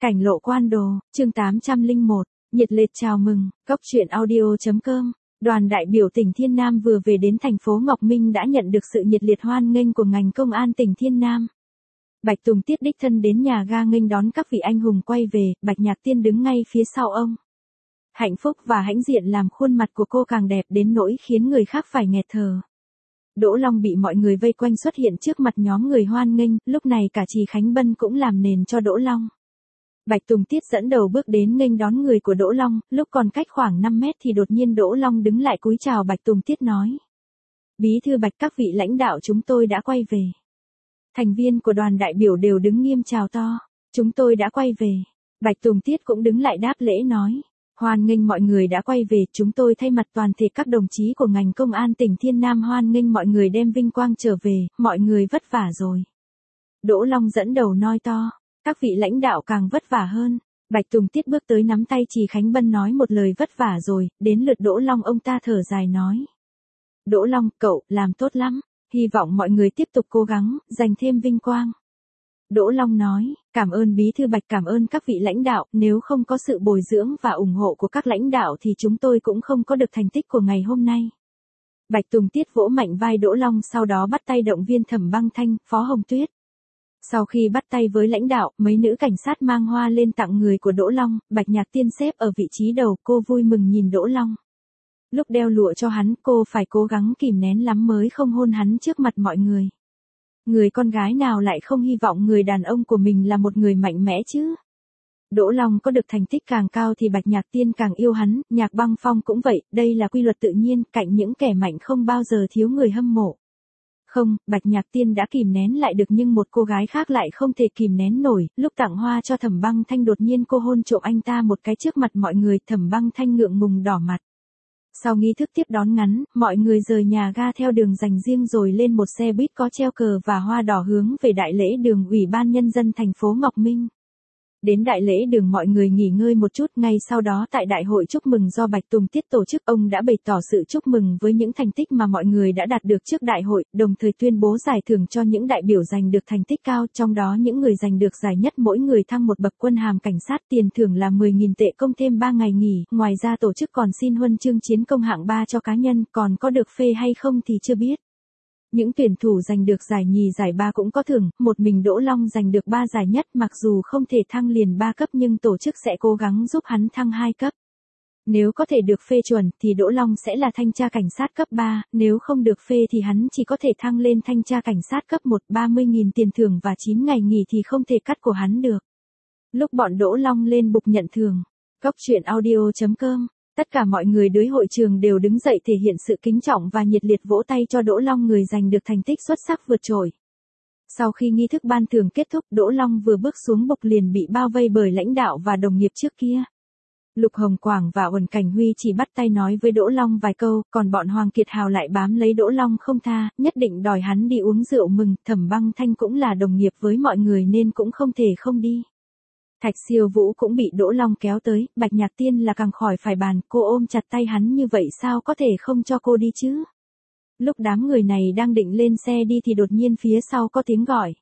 Cảnh lộ quan đồ, chương 801, nhiệt liệt chào mừng, Cốc truyện audio.com. Đoàn đại biểu tỉnh Thiên Nam vừa về đến thành phố Ngọc Minh đã nhận được sự nhiệt liệt hoan nghênh của ngành công an tỉnh Thiên Nam. Bạch Tùng Tiết đích thân đến nhà ga nghênh đón các vị anh hùng quay về, Bạch Nhạc Tiên đứng ngay phía sau ông. Hạnh phúc và hãnh diện làm khuôn mặt của cô càng đẹp đến nỗi khiến người khác phải nghẹt thở. Đỗ Long bị mọi người vây quanh xuất hiện trước mặt nhóm người hoan nghênh, lúc này cả Trì Khánh Bân cũng làm nền cho Đỗ Long. Bạch Tùng Tiết dẫn đầu bước đến nghênh đón người của Đỗ Long, lúc còn cách khoảng 5 mét thì đột nhiên Đỗ Long đứng lại cúi chào Bạch Tùng Tiết nói. Bí thư Bạch, các vị lãnh đạo chúng tôi đã quay về. Thành viên của đoàn đại biểu đều đứng nghiêm chào to. Chúng tôi đã quay về. Bạch Tùng Tiết cũng đứng lại đáp lễ nói. Hoan nghênh mọi người đã quay về, chúng tôi thay mặt toàn thể các đồng chí của ngành công an tỉnh Thiên Nam hoan nghênh mọi người đem vinh quang trở về, mọi người vất vả rồi. Đỗ Long dẫn đầu nói to. Các vị lãnh đạo càng vất vả hơn. Bạch Tùng Tiết bước tới nắm tay Trì Khánh Bân nói một lời vất vả rồi, đến lượt Đỗ Long ông ta thở dài nói. Đỗ Long, cậu, làm tốt lắm, hy vọng mọi người tiếp tục cố gắng, giành thêm vinh quang. Đỗ Long nói, cảm ơn Bí thư Bạch, cảm ơn các vị lãnh đạo, nếu không có sự bồi dưỡng và ủng hộ của các lãnh đạo thì chúng tôi cũng không có được thành tích của ngày hôm nay. Bạch Tùng Tiết vỗ mạnh vai Đỗ Long, sau đó bắt tay động viên Thẩm Băng Thanh, Phó Hồng Tuyết. Sau khi bắt tay với lãnh đạo, mấy nữ cảnh sát mang hoa lên tặng người của Đỗ Long, Bạch Nhạc Tiên xếp ở vị trí đầu, cô vui mừng nhìn Đỗ Long. Lúc đeo lụa cho hắn, cô phải cố gắng kìm nén lắm mới không hôn hắn trước mặt mọi người. Người con gái nào lại không hy vọng người đàn ông của mình là một người mạnh mẽ chứ? Đỗ Long có được thành tích càng cao thì Bạch Nhạc Tiên càng yêu hắn, Nhạc Băng Phong cũng vậy, đây là quy luật tự nhiên, cạnh những kẻ mạnh không bao giờ thiếu người hâm mộ. Không, Bạch Nhạc Tiên đã kìm nén lại được nhưng một cô gái khác lại không thể kìm nén nổi, lúc tặng hoa cho Thẩm Băng Thanh đột nhiên cô hôn trộm anh ta một cái trước mặt mọi người, Thẩm Băng Thanh ngượng ngùng đỏ mặt. Sau nghi thức tiếp đón ngắn, mọi người rời nhà ga theo đường dành riêng rồi lên một xe buýt có treo cờ và hoa đỏ hướng về đại lễ đường Ủy ban Nhân dân thành phố Ngọc Minh. Đến đại lễ đường mọi người nghỉ ngơi một chút, ngay sau đó tại đại hội chúc mừng do Bạch Tùng Tiết tổ chức, ông đã bày tỏ sự chúc mừng với những thành tích mà mọi người đã đạt được trước đại hội, đồng thời tuyên bố giải thưởng cho những đại biểu giành được thành tích cao, trong đó những người giành được giải nhất mỗi người thăng một bậc quân hàm cảnh sát, tiền thưởng là 10.000 tệ công thêm 3 ngày nghỉ, ngoài ra tổ chức còn xin huân chương chiến công hạng 3 cho cá nhân, còn có được phê hay không thì chưa biết. Những tuyển thủ giành được giải nhì giải ba cũng có thưởng, một mình Đỗ Long giành được 3 giải nhất, mặc dù không thể thăng liền 3 cấp nhưng tổ chức sẽ cố gắng giúp hắn thăng 2 cấp. Nếu có thể được phê chuẩn thì Đỗ Long sẽ là thanh tra cảnh sát cấp 3, nếu không được phê thì hắn chỉ có thể thăng lên thanh tra cảnh sát cấp 1, 30.000 tiền thưởng và 9 ngày nghỉ thì không thể cắt của hắn được. Lúc bọn Đỗ Long lên bục nhận thưởng, Cốc truyện audio.com. Tất cả mọi người dưới hội trường đều đứng dậy thể hiện sự kính trọng và nhiệt liệt vỗ tay cho Đỗ Long, người giành được thành tích xuất sắc vượt trội. Sau khi nghi thức ban thưởng kết thúc, Đỗ Long vừa bước xuống bục liền bị bao vây bởi lãnh đạo và đồng nghiệp trước kia. Lục Hồng Quảng và Uẩn Cảnh Huy chỉ bắt tay nói với Đỗ Long vài câu, còn bọn Hoàng Kiệt Hào lại bám lấy Đỗ Long không tha, nhất định đòi hắn đi uống rượu mừng. Thẩm Băng Thanh cũng là đồng nghiệp với mọi người nên cũng không thể không đi. Thạch Siêu Vũ cũng bị Đỗ Long kéo tới, Bạch Nhạc Tiên là càng khỏi phải bàn, cô ôm chặt tay hắn như vậy sao có thể không cho cô đi chứ? Lúc đám người này đang định lên xe đi thì đột nhiên phía sau có tiếng gọi.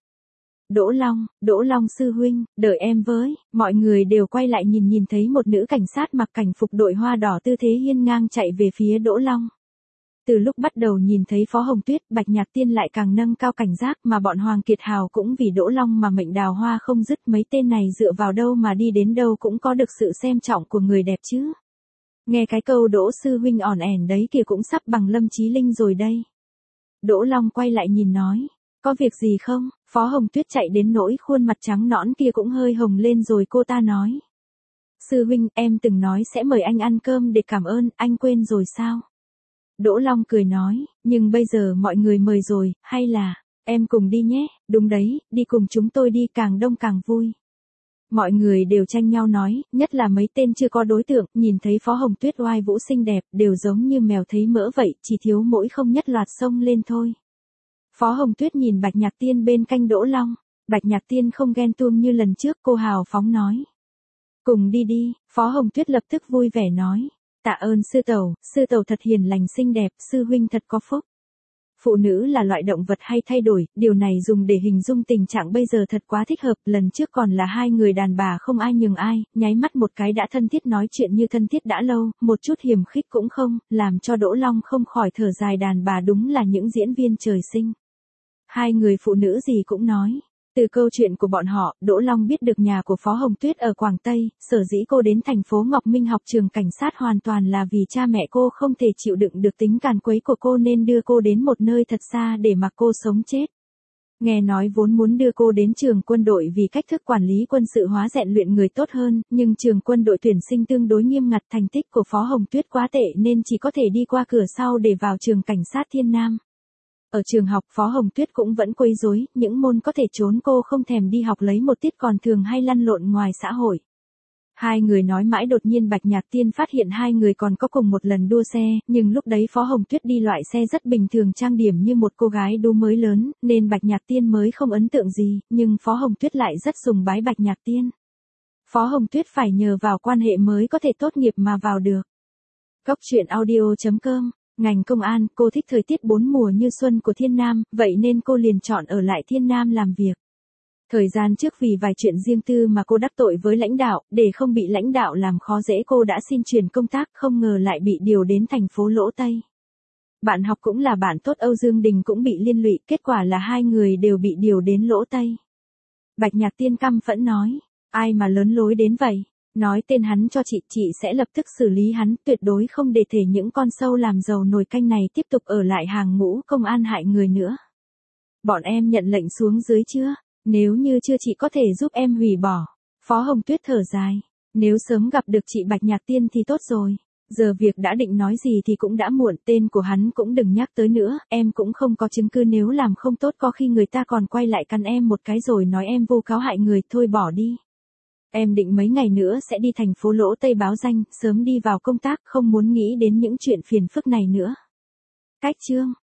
Đỗ Long sư huynh, đợi em với, mọi người đều quay lại nhìn thấy một nữ cảnh sát mặc cảnh phục đội hoa đỏ tư thế hiên ngang chạy về phía Đỗ Long. Từ lúc bắt đầu nhìn thấy Phó Hồng Tuyết, Bạch Nhạc Tiên lại càng nâng cao cảnh giác, mà bọn Hoàng Kiệt Hào cũng vì Đỗ Long mà mệnh đào hoa không dứt, mấy tên này dựa vào đâu mà đi đến đâu cũng có được sự xem trọng của người đẹp chứ. Nghe cái câu Đỗ sư huynh ỏn ẻn đấy kìa cũng sắp bằng Lâm Chí Linh rồi đây. Đỗ Long quay lại nhìn nói, có việc gì không? Phó Hồng Tuyết chạy đến nỗi khuôn mặt trắng nõn kia cũng hơi hồng lên rồi cô ta nói. Sư huynh, em từng nói sẽ mời anh ăn cơm để cảm ơn, anh quên rồi sao? Đỗ Long cười nói, nhưng bây giờ mọi người mời rồi, hay là, em cùng đi nhé, đúng đấy, đi cùng chúng tôi đi, càng đông càng vui. Mọi người đều tranh nhau nói, nhất là mấy tên chưa có đối tượng, nhìn thấy Phó Hồng Tuyết oai vũ xinh đẹp, đều giống như mèo thấy mỡ vậy, chỉ thiếu mỗi không nhất loạt xông lên thôi. Phó Hồng Tuyết nhìn Bạch Nhạc Tiên bên cạnh Đỗ Long, Bạch Nhạc Tiên không ghen tuông như lần trước, cô hào phóng nói. Cùng đi đi, Phó Hồng Tuyết lập tức vui vẻ nói. Tạ ơn sư tẩu thật hiền lành xinh đẹp, sư huynh thật có phúc. Phụ nữ là loại động vật hay thay đổi, điều này dùng để hình dung tình trạng bây giờ thật quá thích hợp, lần trước còn là hai người đàn bà không ai nhường ai, nháy mắt một cái đã thân thiết nói chuyện như thân thiết đã lâu, một chút hiềm khích cũng không, làm cho Đỗ Long không khỏi thở dài đàn bà đúng là những diễn viên trời sinh. Hai người phụ nữ gì cũng nói. Từ câu chuyện của bọn họ, Đỗ Long biết được nhà của Phó Hồng Tuyết ở Quảng Tây, sở dĩ cô đến thành phố Ngọc Minh học trường cảnh sát hoàn toàn là vì cha mẹ cô không thể chịu đựng được tính càn quấy của cô nên đưa cô đến một nơi thật xa để mặc cô sống chết. Nghe nói vốn muốn đưa cô đến trường quân đội vì cách thức quản lý quân sự hóa rèn luyện người tốt hơn, nhưng trường quân đội tuyển sinh tương đối nghiêm ngặt, thành tích của Phó Hồng Tuyết quá tệ nên chỉ có thể đi qua cửa sau để vào trường cảnh sát Thiên Nam. Ở trường học Phó Hồng Tuyết cũng vẫn quấy rối, những môn có thể trốn cô không thèm đi học lấy một tiết còn thường hay lăn lộn ngoài xã hội. Hai người nói mãi đột nhiên Bạch Nhạc Tiên phát hiện hai người còn có cùng một lần đua xe, nhưng lúc đấy Phó Hồng Tuyết đi loại xe rất bình thường trang điểm như một cô gái đua mới lớn, nên Bạch Nhạc Tiên mới không ấn tượng gì, nhưng Phó Hồng Tuyết lại rất sùng bái Bạch Nhạc Tiên. Phó Hồng Tuyết phải nhờ vào quan hệ mới có thể tốt nghiệp mà vào được. Cóc truyện audio.com. Ngành công an, cô thích thời tiết bốn mùa như xuân của Thiên Nam, vậy nên cô liền chọn ở lại Thiên Nam làm việc. Thời gian trước vì vài chuyện riêng tư mà cô đắc tội với lãnh đạo, để không bị lãnh đạo làm khó dễ cô đã xin chuyển công tác, không ngờ lại bị điều đến thành phố Lỗ Tây. Bạn học cũng là bạn tốt Âu Dương Đình cũng bị liên lụy, kết quả là hai người đều bị điều đến Lỗ Tây. Bạch Nhạc Tiên căm phẫn nói, ai mà lớn lối đến vậy? Nói tên hắn cho chị sẽ lập tức xử lý hắn, tuyệt đối không để thể những con sâu làm dầu nồi canh này tiếp tục ở lại hàng ngũ công an hại người nữa. Bọn em nhận lệnh xuống dưới chưa? Nếu như chưa chị có thể giúp em hủy bỏ. Phó Hồng Tuyết thở dài. Nếu sớm gặp được chị Bạch Nhạc Tiên thì tốt rồi. Giờ việc đã định nói gì thì cũng đã muộn, tên của hắn cũng đừng nhắc tới nữa, em cũng không có chứng cứ, nếu làm không tốt có khi người ta còn quay lại cắn em một cái rồi nói em vu cáo hại người, thôi bỏ đi. Em định mấy ngày nữa sẽ đi thành phố Lỗ Tây báo danh, sớm đi vào công tác, không muốn nghĩ đến những chuyện phiền phức này nữa. Cách chương